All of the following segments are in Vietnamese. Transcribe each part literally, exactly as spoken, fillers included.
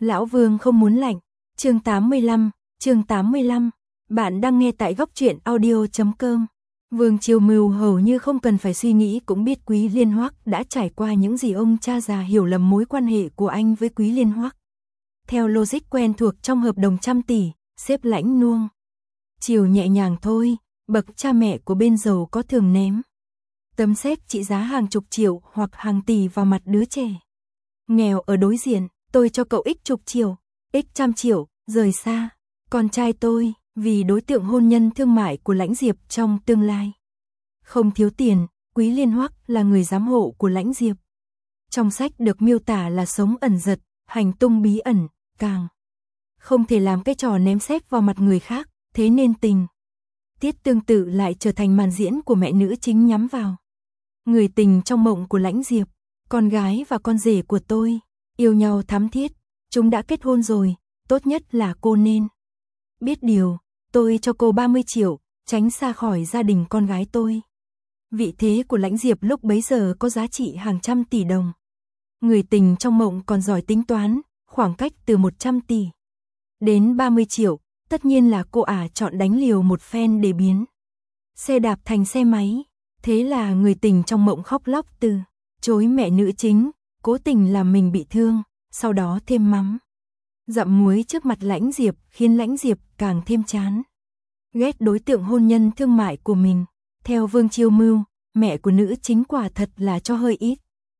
Lão Vương không muốn lạnh. Chương tám mươi lăm, chương tám mươi lăm. Bạn đang nghe tại góc truyện audio chấm com. Vương Chiêu Mưu hầu như không cần phải suy nghĩ cũng biết Quý Liên Hoắc đã trải qua những gì ông cha già hiểu lầm mối quan hệ của anh với Quý Liên Hoắc. Theo logic quen thuộc trong hợp đồng trăm tỷ, xếp lãnh nuông. Chiều nhẹ nhàng thôi, bậc cha mẹ của bên giàu có thường ném tấm séc trị giá hàng chục triệu hoặc hàng tỷ vào mặt đứa trẻ nghèo ở đối diện. Tôi cho cậu ích chục triệu, ích trăm triệu, rời xa. Con trai tôi, vì đối tượng hôn nhân thương mại của Lãnh Diệp trong tương lai không thiếu tiền, Quý Liên Hoắc là người giám hộ của Lãnh Diệp. Trong sách được miêu tả là sống ẩn giật, hành tung bí ẩn, càng không thể làm cái trò ném séc vào mặt người khác, thế nên tình tiết tương tự lại trở thành màn diễn của mẹ nữ chính nhắm vào người tình trong mộng của Lãnh Diệp. Con gái và con rể của tôi yêu nhau thắm thiết, chúng đã kết hôn rồi, tốt nhất là cô nên biết điều, tôi cho cô ba mươi triệu, tránh xa khỏi gia đình con gái tôi. Vị thế của Lãnh Diệp lúc bấy giờ có giá trị hàng trăm tỷ đồng. Người tình trong mộng còn giỏi tính toán, khoảng cách từ một trăm tỷ đến ba mươi triệu, tất nhiên là cô ả chọn đánh liều một phen để biến xe đạp thành xe máy. Thế là người tình trong mộng khóc lóc từ chối mẹ nữ chính, cố tình làm mình bị thương, sau đó thêm mắm dặm muối trước mặt Lãnh Diệp, khiến Lãnh Diệp càng thêm chán ghét đối tượng hôn nhân thương mại của mình. Theo Vương Chiêu Mưu, mẹ của nữ chính quả thật là cho hơi ít.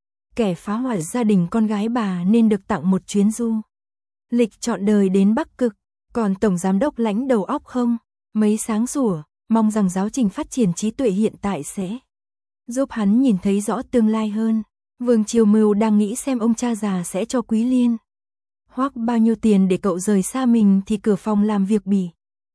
Kẻ phá hoại gia đình con gái bà nên được tặng một chuyến du lịch trọn đời đến Bắc Cực. Còn tổng giám đốc Lãnh đầu óc không mấy sáng sủa, mong rằng giáo trình phát triển trí tuệ hiện tại sẽ giúp hắn nhìn thấy rõ tương lai hơn. Vương Chiêu Mưu đang nghĩ xem ông cha già sẽ cho Quý Liên Hoắc bao nhiêu tiền để cậu rời xa mình thì cửa phòng làm việc bị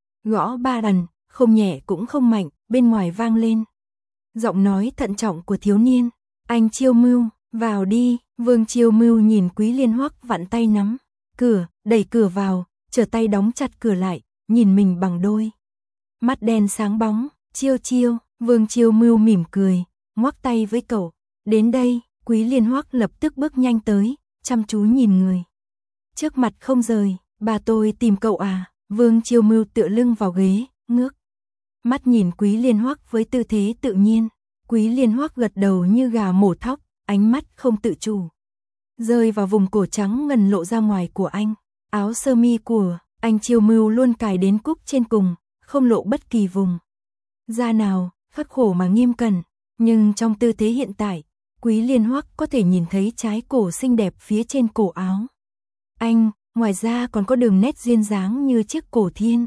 gõ ba lần, không nhẹ cũng không mạnh, bên ngoài vang lên giọng nói thận trọng của thiếu niên. Anh Chiêu Mưu, vào đi. Vương Chiêu Mưu nhìn Quý Liên Hoắc vặn tay nắm cửa, đẩy cửa vào, trở tay đóng chặt cửa lại, nhìn mình bằng đôi mắt đen sáng bóng. Chiêu Chiêu. Vương Chiêu Mưu mỉm cười, ngoắc tay với cậu. Đến đây. Quý Liên Hoắc lập tức bước nhanh tới, chăm chú nhìn người trước mặt không rời. Bà tôi tìm cậu à? Vương Chiêu Mưu tựa lưng vào ghế, ngước mắt nhìn Quý Liên Hoắc với tư thế tự nhiên. Quý Liên Hoắc gật đầu như gà mổ thóc, ánh mắt không tự chủ rơi vào vùng cổ trắng ngần lộ ra ngoài của anh. Áo sơ mi của anh Chiêu Mưu luôn cài đến cúc trên cùng, không lộ bất kỳ vùng da nào, khắc khổ mà nghiêm cẩn. Nhưng trong tư thế hiện tại, Quý Liên Hoắc có thể nhìn thấy trái cổ xinh đẹp phía trên cổ áo anh, ngoài ra còn có đường nét duyên dáng như chiếc cổ thiên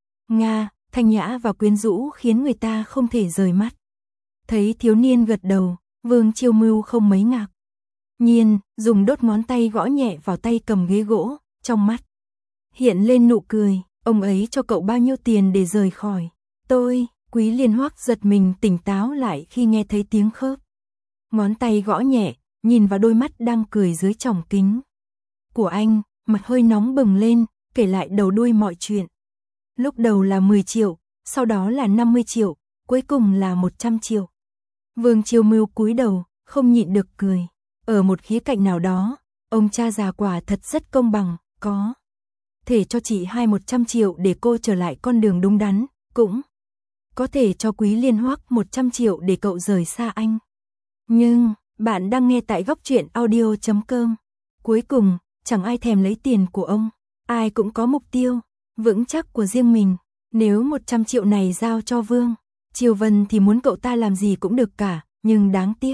nga, thanh nhã và quyến rũ khiến người ta không thể rời mắt. Thấy thiếu niên gật đầu, Vương Chiêu Mưu không mấy ngạc nhiên, dùng đốt ngón tay gõ nhẹ vào tay cầm ghế gỗ, trong mắt hiện lên nụ cười. Ông ấy cho cậu bao nhiêu tiền để rời khỏi? Tôi. Quý Liên Hoắc giật mình tỉnh táo lại khi nghe thấy tiếng khớp ngón tay gõ nhẹ, nhìn vào đôi mắt đang cười dưới tròng kính của anh, mặt hơi nóng bừng lên, kể lại đầu đuôi mọi chuyện. Lúc đầu là mười triệu, sau đó là năm mươi triệu, cuối cùng là một trăm triệu. Vương Chiêu Mưu cúi đầu, không nhịn được cười. Ở một khía cạnh nào đó, ông cha già quả thật rất công bằng, có thể cho chị hai một trăm triệu để cô trở lại con đường đúng đắn, cũng có thể cho Quý Liên Hoắc một trăm triệu để cậu rời xa anh. Nhưng, bạn đang nghe tại góc truyện audio chấm com. Cuối cùng, chẳng ai thèm lấy tiền của ông, ai cũng có mục tiêu vững chắc của riêng mình. Nếu một trăm triệu này giao cho Vương Chiêu Vân thì muốn cậu ta làm gì cũng được cả, nhưng đáng tiếc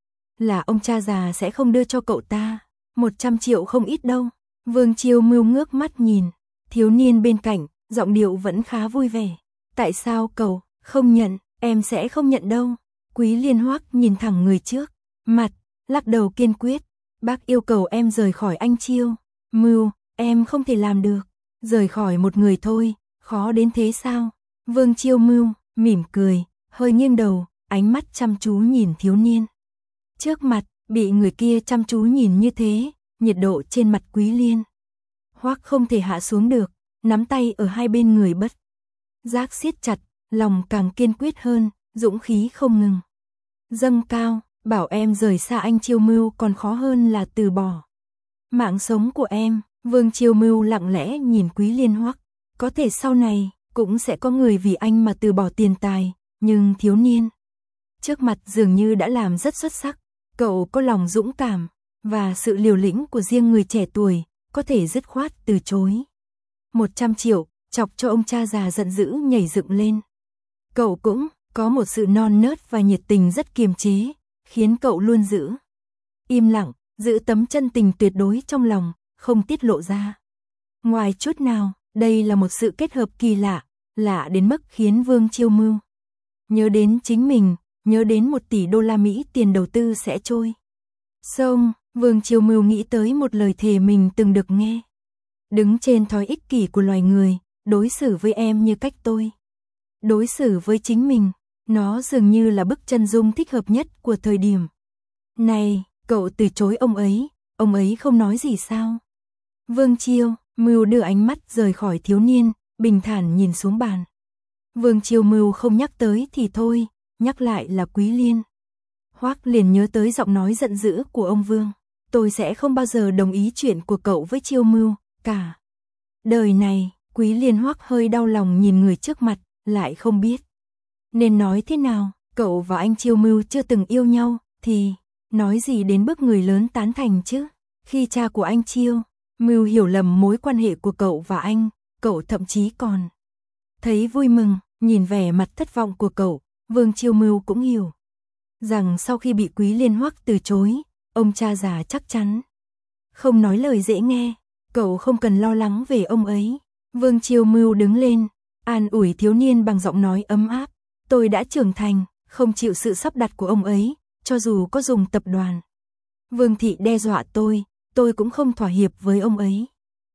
là ông cha già sẽ không đưa cho cậu ta. một trăm triệu không ít đâu. Vương Chiêu Mưu ngước mắt nhìn thiếu niên bên cạnh, giọng điệu vẫn khá vui vẻ. Tại sao cậu không nhận? Em sẽ không nhận đâu. Quý Liên Hoắc nhìn thẳng người trước mặt, lắc đầu kiên quyết. Bác yêu cầu em rời khỏi anh Chiêu Mưu, em không thể làm được. Rời khỏi một người thôi, khó đến thế sao? Vương Chiêu Mưu mỉm cười, hơi nghiêng đầu, ánh mắt chăm chú nhìn thiếu niên trước mặt. Bị người kia chăm chú nhìn như thế, nhiệt độ trên mặt Quý Liên Hoắc không thể hạ xuống được, nắm tay ở hai bên người bất giác siết chặt, lòng càng kiên quyết hơn, dũng khí không ngừng dâng cao. Bảo em rời xa anh Chiêu Mưu còn khó hơn là từ bỏ mạng sống của em. Vương Chiêu Mưu lặng lẽ nhìn Quý Liên Hoắc, có thể sau này cũng sẽ có người vì anh mà từ bỏ tiền tài, nhưng thiếu niên trước mặt dường như đã làm rất xuất sắc, cậu có lòng dũng cảm và sự liều lĩnh của riêng người trẻ tuổi, có thể dứt khoát từ chối. một trăm triệu, chọc cho ông cha già giận dữ nhảy dựng lên. Cậu cũng có một sự non nớt và nhiệt tình rất kiềm chế, khiến cậu luôn giữ im lặng, giữ tấm chân tình tuyệt đối trong lòng, không tiết lộ ra ngoài chút nào. Đây là một sự kết hợp kỳ lạ, lạ đến mức khiến Vương Chiêu Mưu nhớ đến chính mình, nhớ đến một tỷ đô la Mỹ tiền đầu tư sẽ trôi sông. Vương Chiêu Mưu nghĩ tới một lời thề mình từng được nghe. Đứng trên thói ích kỷ của loài người, đối xử với em như cách tôi đối xử với chính mình, nó dường như là bức chân dung thích hợp nhất của thời điểm này. Cậu từ chối ông ấy, ông ấy không nói gì sao? Vương Chiêu Mưu đưa ánh mắt rời khỏi thiếu niên, bình thản nhìn xuống bàn. Vương Chiêu Mưu không nhắc tới thì thôi, nhắc lại là Quý Liên Hoắc liền nhớ tới giọng nói giận dữ của ông Vương. Tôi sẽ không bao giờ đồng ý chuyện của cậu với Chiêu Mưu, cả đời này. Quý Liên Hoắc hơi đau lòng nhìn người trước mặt, lại không biết nên nói thế nào. Cậu và anh Chiêu Mưu chưa từng yêu nhau, thì nói gì đến bước người lớn tán thành chứ? Khi cha của anh Chiêu Mưu hiểu lầm mối quan hệ của cậu và anh, cậu thậm chí còn thấy vui mừng. Nhìn vẻ mặt thất vọng của cậu, Vương Chiêu Mưu cũng hiểu rằng sau khi bị Quý Liên Hoắc từ chối, ông cha già chắc chắn không nói lời dễ nghe. Cậu không cần lo lắng về ông ấy. Vương Chiêu Mưu đứng lên, an ủi thiếu niên bằng giọng nói ấm áp. Tôi đã trưởng thành, không chịu sự sắp đặt của ông ấy, cho dù có dùng tập đoàn Vương Thị đe dọa tôi, tôi cũng không thỏa hiệp với ông ấy.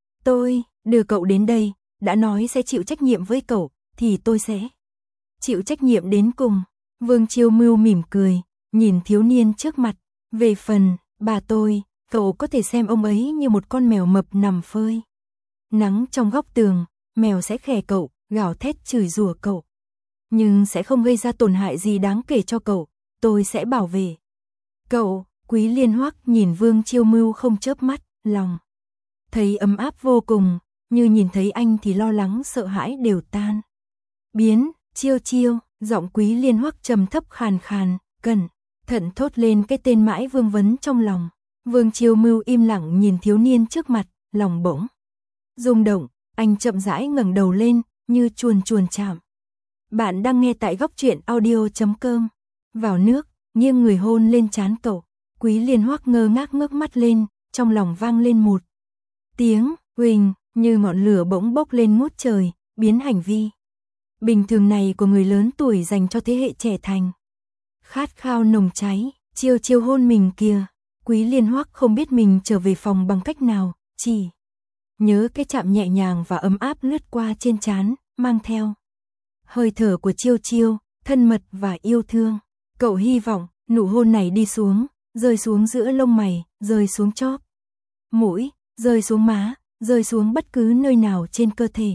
Tôi đưa cậu đến đây, đã nói sẽ chịu trách nhiệm với cậu, thì tôi sẽ chịu trách nhiệm đến cùng. Vương Chiêu Mưu mỉm cười, nhìn thiếu niên trước mặt. Về phần bà tôi, cậu có thể xem ông ấy như một con mèo mập nằm phơi nắng trong góc tường. Mèo sẽ khè cậu, gào thét chửi rủa cậu, nhưng sẽ không gây ra tổn hại gì đáng kể cho cậu. Tôi sẽ bảo vệ cậu. Quý Liên Hoắc nhìn Vương Chiêu Mưu không chớp mắt, lòng thấy ấm áp vô cùng, như nhìn thấy anh thì lo lắng sợ hãi đều tan biến. Chiêu Chiêu, giọng Quý Liên Hoắc trầm thấp khàn khàn, cẩn thận thốt lên cái tên mãi vương vấn trong lòng. Vương Chiêu Mưu im lặng nhìn thiếu niên trước mặt, lòng bỗng rung động. Anh chậm rãi ngẩng đầu lên, như chuồn chuồn chạm. Bạn đang nghe tại góc truyện audio chấm com. Vào nước, nghiêng người hôn lên trán cậu. Quý Liên Hoắc ngơ ngác ngước mắt lên, trong lòng vang lên một tiếng huỳnh, như ngọn lửa bỗng bốc lên ngút trời, biến hành vi bình thường này của người lớn tuổi dành cho thế hệ trẻ thành khát khao nồng cháy. Chiêu Chiêu hôn mình kìa. Quý Liên Hoắc không biết mình trở về phòng bằng cách nào, chỉ nhớ cái chạm nhẹ nhàng và ấm áp lướt qua trên trán, mang theo hơi thở của Chiêu Chiêu, thân mật và yêu thương. Cậu hy vọng nụ hôn này đi xuống, rơi xuống giữa lông mày, rơi xuống chóp mũi, rơi xuống má, rơi xuống bất cứ nơi nào trên cơ thể.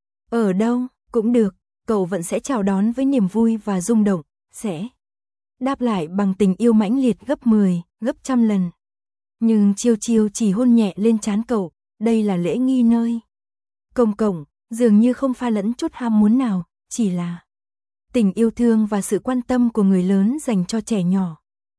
Ở đâu cũng được, cậu vẫn sẽ chào đón với niềm vui và rung động, sẽ đáp lại bằng tình yêu mãnh liệt gấp mười, gấp trăm lần. Nhưng Chiêu Chiêu chỉ hôn nhẹ lên trán cậu, đây là lễ nghi nơi công cộng, dường như không pha lẫn chút ham muốn nào, chỉ là tình yêu thương và sự quan tâm của người lớn dành cho trẻ nhỏ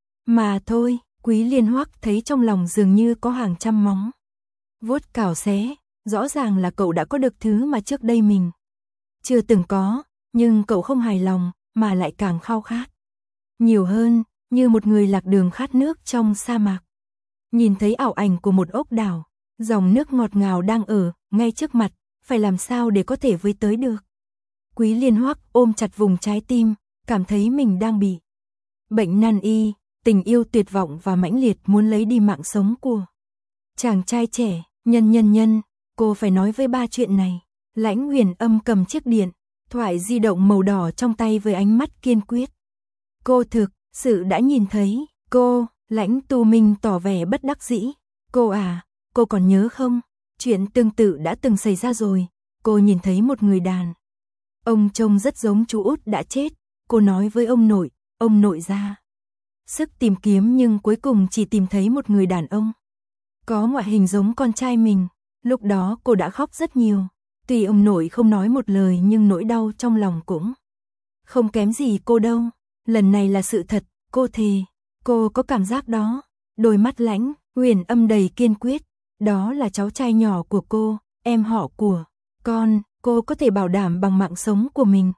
mà thôi. Quý Liên Hoắc thấy trong lòng dường như có hàng trăm móng vuốt cào xé. Rõ ràng là cậu đã có được thứ mà trước đây mình chưa từng có, nhưng cậu không hài lòng, mà lại càng khao khát nhiều hơn, như một người lạc đường khát nước trong sa mạc. Nhìn thấy ảo ảnh của một ốc đảo, dòng nước ngọt ngào đang ở ngay trước mặt, phải làm sao để có thể với tới được. Quý Liên Hoắc ôm chặt vùng trái tim, cảm thấy mình đang bị bệnh nan y, tình yêu tuyệt vọng và mãnh liệt muốn lấy đi mạng sống của chàng trai trẻ. Nhân nhân nhân, cô phải nói với ba chuyện này. Lãnh Huyền Âm cầm chiếc điện thoại di động màu đỏ trong tay với ánh mắt kiên quyết. Cô thực sự đã nhìn thấy. Cô, Lãnh Tu Minh tỏ vẻ bất đắc dĩ. Cô à, cô còn nhớ không? Chuyện tương tự đã từng xảy ra rồi. Cô nhìn thấy một người đàn ông trông rất giống chú út đã chết. Cô nói với ông nội, ông nội ra sức tìm kiếm nhưng cuối cùng chỉ tìm thấy một người đàn ông có ngoại hình giống con trai mình. Lúc đó cô đã khóc rất nhiều. Tuy ông nội không nói một lời nhưng nỗi đau trong lòng cũng không kém gì cô đâu. Lần này là sự thật, cô thề. Cô có cảm giác đó. Đôi mắt Lãnh Huyền Âm đầy kiên quyết. Đó là cháu trai nhỏ của cô, em họ của con, cô có thể bảo đảm bằng mạng sống của mình.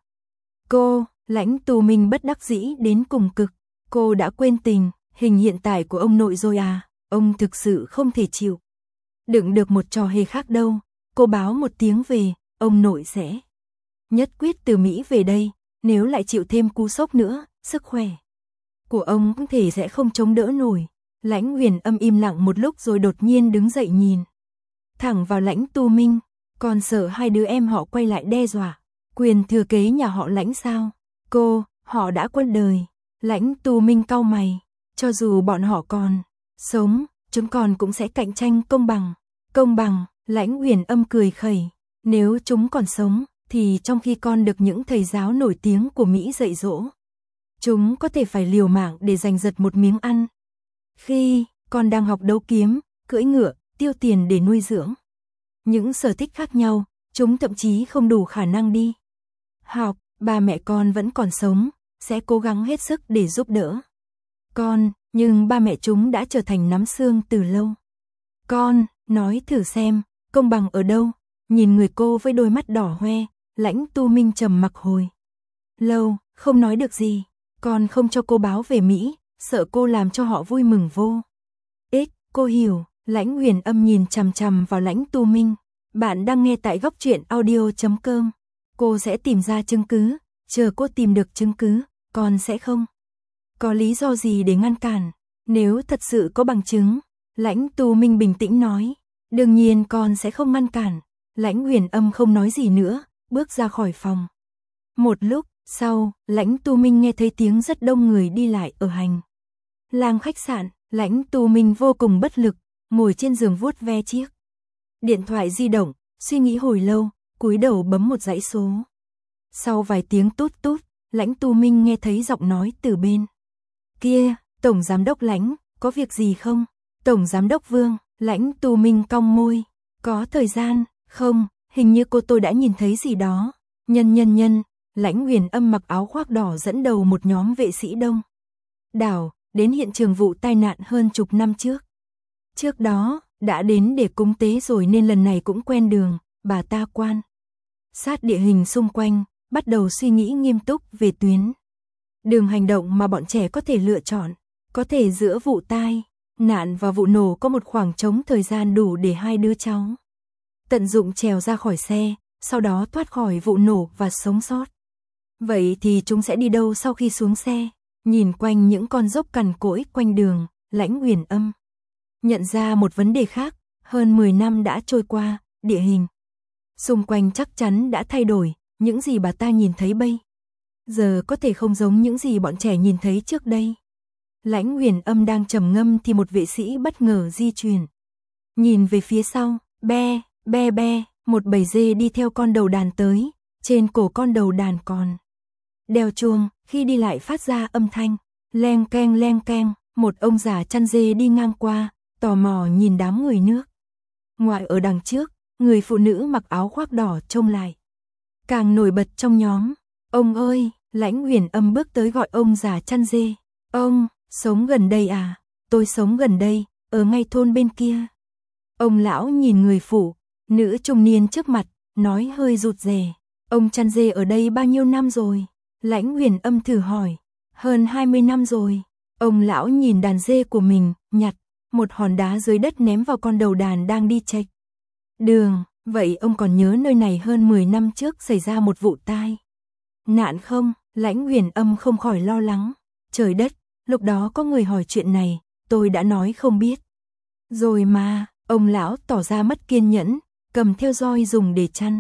Cô, Lãnh Tú Minh bất đắc dĩ đến cùng cực. Cô đã quên tình hình hiện tại của ông nội rồi à? Ông thực sự không thể chịu đựng được một trò hề khác đâu. Cô báo một tiếng về, ông nội sẽ nhất quyết từ Mỹ về đây. Nếu lại chịu thêm cú sốc nữa, sức khỏe của ông có thể sẽ không chống đỡ nổi. Lãnh Huyền Âm im lặng một lúc rồi đột nhiên đứng dậy nhìn thẳng vào Lãnh Tú Minh. Còn sợ hai đứa em họ quay lại đe dọa quyền thừa kế nhà họ Lãnh sao? Cô, họ đã qua đời. Lãnh Tú Minh cau mày. Cho dù bọn họ còn sống, chúng còn cũng sẽ cạnh tranh công bằng. Công bằng, Lãnh Huyền Âm cười khẩy. Nếu chúng còn sống, thì trong khi con được những thầy giáo nổi tiếng của Mỹ dạy dỗ, chúng có thể phải liều mạng để giành giật một miếng ăn. Khi con đang học đấu kiếm, cưỡi ngựa, tiêu tiền để nuôi dưỡng những sở thích khác nhau, chúng thậm chí không đủ khả năng đi học. Ba mẹ con vẫn còn sống, sẽ cố gắng hết sức để giúp đỡ con, nhưng ba mẹ chúng đã trở thành nắm xương từ lâu. Con, nói thử xem, công bằng ở đâu? Nhìn người cô với đôi mắt đỏ hoe, Lãnh Tú Minh trầm mặc hồi lâu, không nói được gì. Con không cho cô báo về Mỹ, sợ cô làm cho họ vui mừng vô ích. Cô hiểu. Lãnh Huyền Âm nhìn chằm chằm vào Lãnh Tú Minh. Bạn đang nghe tại góc truyện audio chấm com. Cô sẽ tìm ra chứng cứ, chờ cô tìm được chứng cứ, con sẽ không có lý do gì để ngăn cản. Nếu thật sự có bằng chứng, Lãnh Tú Minh bình tĩnh nói, đương nhiên con sẽ không ngăn cản. Lãnh Huyền Âm không nói gì nữa, bước ra khỏi phòng. Một lúc sau, Lãnh Tú Minh nghe thấy tiếng rất đông người đi lại ở hành lang khách sạn. Lãnh Tú Minh vô cùng bất lực, ngồi trên giường vuốt ve chiếc điện thoại di động, suy nghĩ hồi lâu, cúi đầu bấm một dãy số. Sau vài tiếng tút tút, Lãnh Tú Minh nghe thấy giọng nói từ bên kia, Tổng Giám đốc Lãnh, có việc gì không? Tổng Giám đốc Vương. Lãnh Tú Minh cong môi, có thời gian không? Hình như cô tôi đã nhìn thấy gì đó. Nhân nhân nhân, Lãnh Huyền Âm mặc áo khoác đỏ dẫn đầu một nhóm vệ sĩ đông đảo đến hiện trường vụ tai nạn hơn chục năm trước. Trước đó, đã đến để cúng tế rồi nên lần này cũng quen đường. Bà ta quan sát địa hình xung quanh, bắt đầu suy nghĩ nghiêm túc về tuyến đường hành động mà bọn trẻ có thể lựa chọn. Có thể giữa vụ tai nạn và vụ nổ có một khoảng trống thời gian đủ để hai đứa cháu tận dụng trèo ra khỏi xe, sau đó thoát khỏi vụ nổ và sống sót. Vậy thì chúng sẽ đi đâu sau khi xuống xe? Nhìn quanh những con dốc cằn cỗi quanh đường, Lãnh Huyền Âm nhận ra một vấn đề khác. Hơn mười năm đã trôi qua, địa hình xung quanh chắc chắn đã thay đổi. Những gì bà ta nhìn thấy bây giờ có thể không giống những gì bọn trẻ nhìn thấy trước đây. Lãnh Huyền Âm đang trầm ngâm thì một vệ sĩ bất ngờ di chuyển. Nhìn về phía sau, be, be be, một bầy dê đi theo con đầu đàn tới. Trên cổ con đầu đàn còn đeo chuông, khi đi lại phát ra âm thanh leng keng leng keng. Một ông già chăn dê đi ngang qua, tò mò nhìn đám người nước ngoài ở đằng trước. Người phụ nữ mặc áo khoác đỏ trông lại càng nổi bật trong nhóm. Ông ơi! Lãnh Huyền Âm bước tới gọi ông già chăn dê. Ông, sống gần đây à? Tôi sống gần đây, ở ngay thôn bên kia. Ông lão nhìn người phụ nữ trung niên trước mặt, nói hơi rụt rè. Ông chăn dê ở đây bao nhiêu năm rồi? Lãnh Huyền Âm thử hỏi. Hơn hai mươi năm rồi. Ông lão nhìn đàn dê của mình, nhặt một hòn đá dưới đất ném vào con đầu đàn đang đi chệch đường. Vậy ông còn nhớ nơi này hơn mười năm trước xảy ra một vụ tai nạn không? Lãnh Huyền Âm không khỏi lo lắng. Trời đất, lúc đó có người hỏi chuyện này, tôi đã nói không biết rồi mà. Ông lão tỏ ra mất kiên nhẫn, cầm theo roi dùng để chăn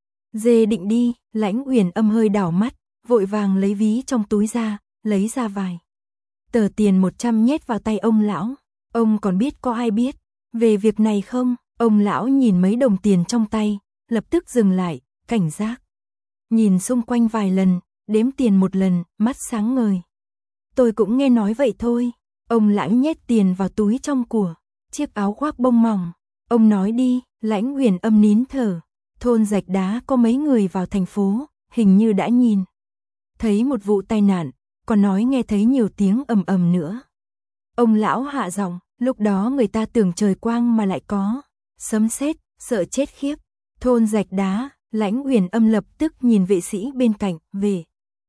dê định đi. Lãnh Huyền Âm hơi đảo mắt, vội vàng lấy ví trong túi ra, lấy ra vài tờ tiền một trăm nhét vào tay ông lão. Ông còn biết có ai biết về việc này không? Ông lão nhìn mấy đồng tiền trong tay, lập tức dừng lại, cảnh giác nhìn xung quanh vài lần, đếm tiền một lần, mắt sáng ngời. Tôi cũng nghe nói vậy thôi. Ông lão nhét tiền vào túi trong của chiếc áo khoác bông mỏng. Ông nói đi. Lãnh Huyền Âm nín thở, thôn Rạch Đá có mấy người vào thành phố, hình như đã nhìn thấy một vụ tai nạn, còn nói nghe thấy nhiều tiếng ầm ầm nữa. Ông lão hạ giọng, lúc đó người ta tưởng trời quang mà lại có sấm sét, sợ chết khiếp. Thôn Rạch Đá, Lãnh Huyền Âm lập tức nhìn vệ sĩ bên cạnh, vệ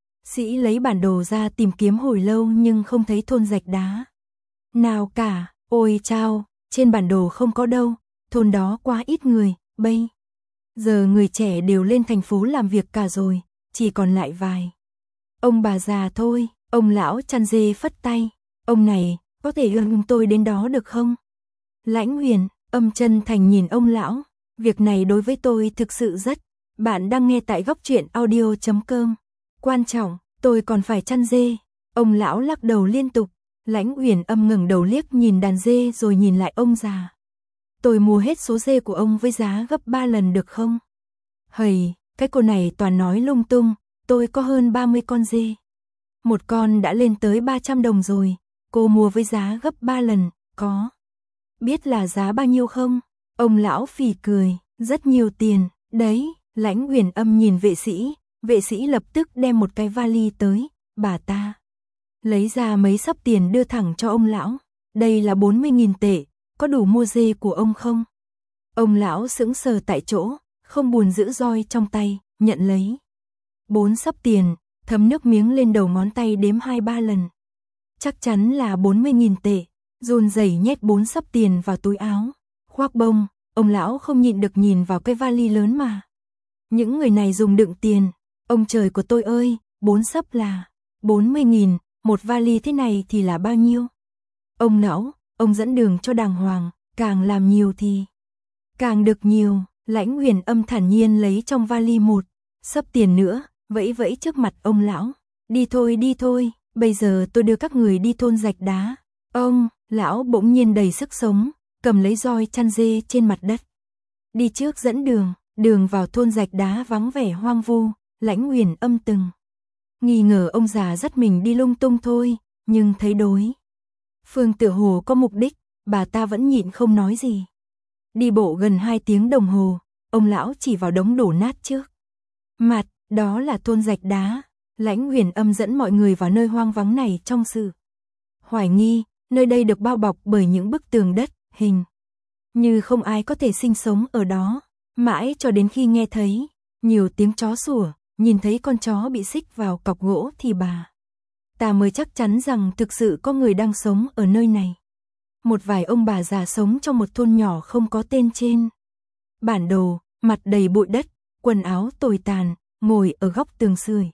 sĩ lấy bản đồ ra tìm kiếm hồi lâu nhưng không thấy thôn Rạch Đá nào cả. Ôi chao, trên bản đồ không có đâu, thôn đó quá ít người, bây giờ người trẻ đều lên thành phố làm việc cả rồi, chỉ còn lại vài ông bà già thôi. Ông lão chăn dê phất tay, ông này, có thể đưa tôi đến đó được không? Lãnh Huyền Âm chân thành nhìn ông lão, việc này đối với tôi thực sự rất. Bạn đang nghe tại góc truyện audio chấm com. Quan trọng, tôi còn phải chăn dê. Ông lão lắc đầu liên tục. Lãnh Huyền Âm ngẩng đầu liếc nhìn đàn dê rồi nhìn lại ông già. Tôi mua hết số dê của ông với giá gấp ba lần được không? Hầy, cái cô này toàn nói lung tung, tôi có hơn ba mươi con dê. Một con đã lên tới ba trăm đồng rồi, cô mua với giá gấp ba lần, có biết là giá bao nhiêu không? Ông lão phì cười, rất nhiều tiền, đấy. Lãnh Huyền Âm nhìn vệ sĩ, vệ sĩ lập tức đem một cái vali tới, bà ta lấy ra mấy xấp tiền đưa thẳng cho ông lão. Đây là bốn mươi nghìn tệ, có đủ mua dê của ông không? Ông lão sững sờ tại chỗ, không buồn giữ roi trong tay, nhận lấy bốn xấp tiền, thấm nước miếng lên đầu ngón tay đếm hai ba lần. Chắc chắn là bốn mươi nghìn tệ, run rẩy nhét bốn xấp tiền vào túi áo, khoác bông. Ông lão không nhịn được nhìn vào cái vali lớn mà những người này dùng đựng tiền. Ông trời của tôi ơi, bốn xấp là bốn mươi nghìn, một vali thế này thì là bao nhiêu? Ông lão, ông dẫn đường cho đàng hoàng, càng làm nhiều thì càng được nhiều. Lãnh Huyền Âm thản nhiên lấy trong vali một xấp tiền nữa, vẫy vẫy trước mặt ông lão. Đi thôi đi thôi, bây giờ tôi đưa các người đi thôn Rạch Đá. Ông, lão bỗng nhiên đầy sức sống, cầm lấy roi chăn dê trên mặt đất. Đi trước dẫn đường, đường vào thôn Rạch Đá vắng vẻ hoang vu. Lãnh Huyền Âm từng nghi ngờ ông già dắt mình đi lung tung thôi, nhưng thấy đối phương tựa hồ có mục đích, bà ta vẫn nhịn không nói gì. Đi bộ gần hai tiếng đồng hồ, ông lão chỉ vào đống đổ nát trước mặt, đó là thôn Rạch Đá. Lãnh Huyền Âm dẫn mọi người vào nơi hoang vắng này trong sự hoài nghi, nơi đây được bao bọc bởi những bức tường đất, hình như không ai có thể sinh sống ở đó. Mãi cho đến khi nghe thấy nhiều tiếng chó sủa, nhìn thấy con chó bị xích vào cọc gỗ thì bà ta mới chắc chắn rằng thực sự có người đang sống ở nơi này. Một vài ông bà già sống trong một thôn nhỏ không có tên trên bản đồ, mặt đầy bụi đất, quần áo tồi tàn, ngồi ở góc tường sưởi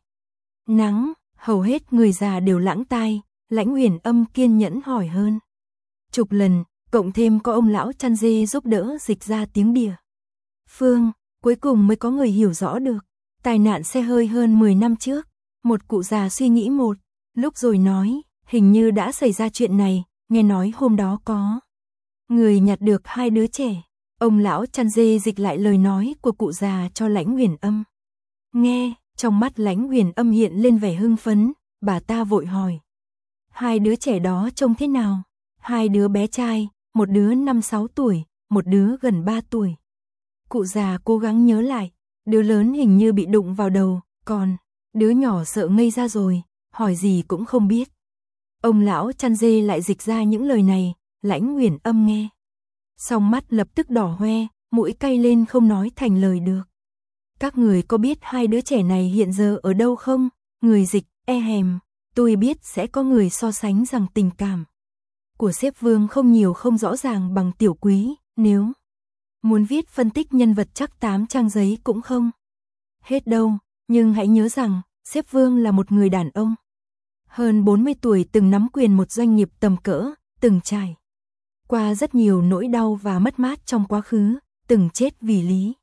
nắng. Hầu hết người già đều lãng tai. Lãnh Huyền Âm kiên nhẫn hỏi hơn chục lần, cộng thêm có ông lão chăn dê giúp đỡ dịch ra tiếng địa phương, cuối cùng mới có người hiểu rõ được tai nạn xe hơi hơn mười năm trước. Một cụ già suy nghĩ một lúc rồi nói, hình như đã xảy ra chuyện này, nghe nói hôm đó có người nhặt được hai đứa trẻ. Ông lão chăn dê dịch lại lời nói của cụ già cho Lãnh Huyền Âm nghe. Trong mắt Lãnh Huyền Âm hiện lên vẻ hưng phấn, bà ta vội hỏi, hai đứa trẻ đó trông thế nào? Hai đứa bé trai, một đứa năm sáu tuổi, một đứa gần ba tuổi. Cụ già cố gắng nhớ lại, đứa lớn hình như bị đụng vào đầu, còn đứa nhỏ sợ ngây ra rồi, hỏi gì cũng không biết. Ông lão chăn dê lại dịch ra những lời này. Lãnh Huyền Âm nghe xong mắt lập tức đỏ hoe, mũi cay lên không nói thành lời được. Các người có biết hai đứa trẻ này hiện giờ ở đâu không? Người dịch, e hèm, tôi biết sẽ có người so sánh rằng tình cảm của Xếp Vương không nhiều không rõ ràng bằng Tiểu Quý, nếu muốn viết phân tích nhân vật chắc tám trang giấy cũng không hết đâu, nhưng hãy nhớ rằng Xếp Vương là một người đàn ông hơn bốn mươi tuổi, từng nắm quyền một doanh nghiệp tầm cỡ, từng trải qua rất nhiều nỗi đau và mất mát trong quá khứ, từng chết vì lý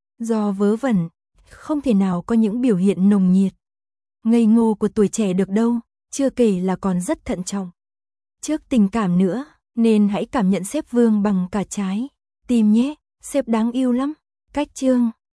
do vớ vẩn, không thể nào có những biểu hiện nồng nhiệt ngây ngô của tuổi trẻ được đâu, chưa kể là còn rất thận trọng trước tình cảm nữa, nên hãy cảm nhận Xếp Vương bằng cả trái tim nhé. Sếp đáng yêu lắm. Cách chương